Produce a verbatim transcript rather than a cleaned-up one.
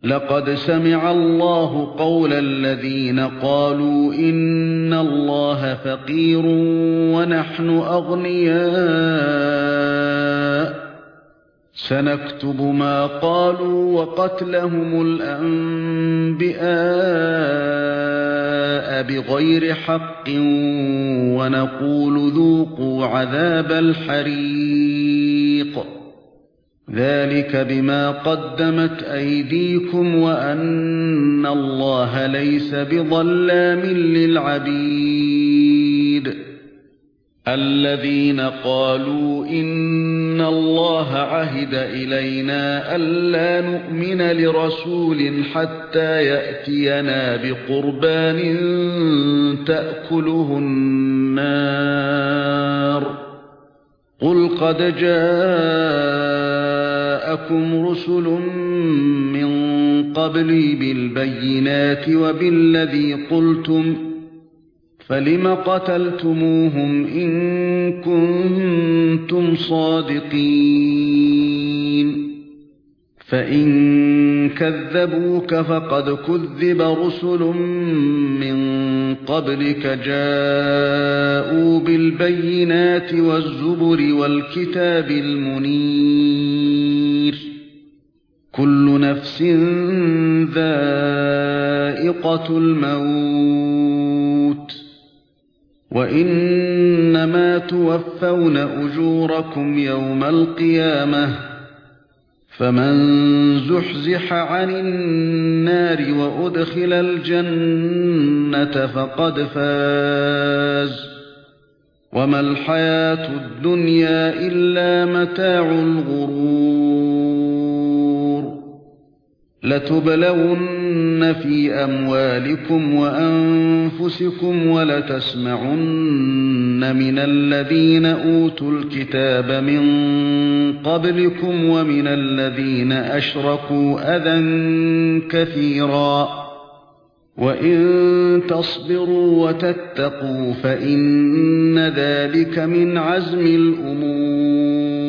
لقد سمع الله قول الذين قالوا إن الله فقير ونحن أغنياء سنكتب ما قالوا وقتلهم الأنبياء بغير حق ونقول ذوقوا عذاب الحريق ذلك بما قدمت أيديكم وأن الله ليس بظلام للعبيد الذين قالوا إن الله عهد إلينا ألا نؤمن لرسول حتى يأتينا بقربان تأكله النار قل قد جاءكم رسل من قبلي بالبينات وبالذي قلتم فلم قتلتموهم إن كنتم صادقين فإن كذبوك فقد كذب رسل من قبلك جاءوا بالبينات والزبر والكتاب المنير كل نفس ذائقة الموت وإنما توفون أجوركم يوم القيامة فمن زحزح عن النار وأدخل الجنة فقد فاز وما الحياة الدنيا إلا متاع الغرور لتبلون في أموالكم وأنفسكم ولتسمعن من الذين أوتوا الكتاب من قبلكم ومن الذين أشركوا أذى كثيرا وإن تصبروا وتتقوا فإن ذلك من عزم الأمور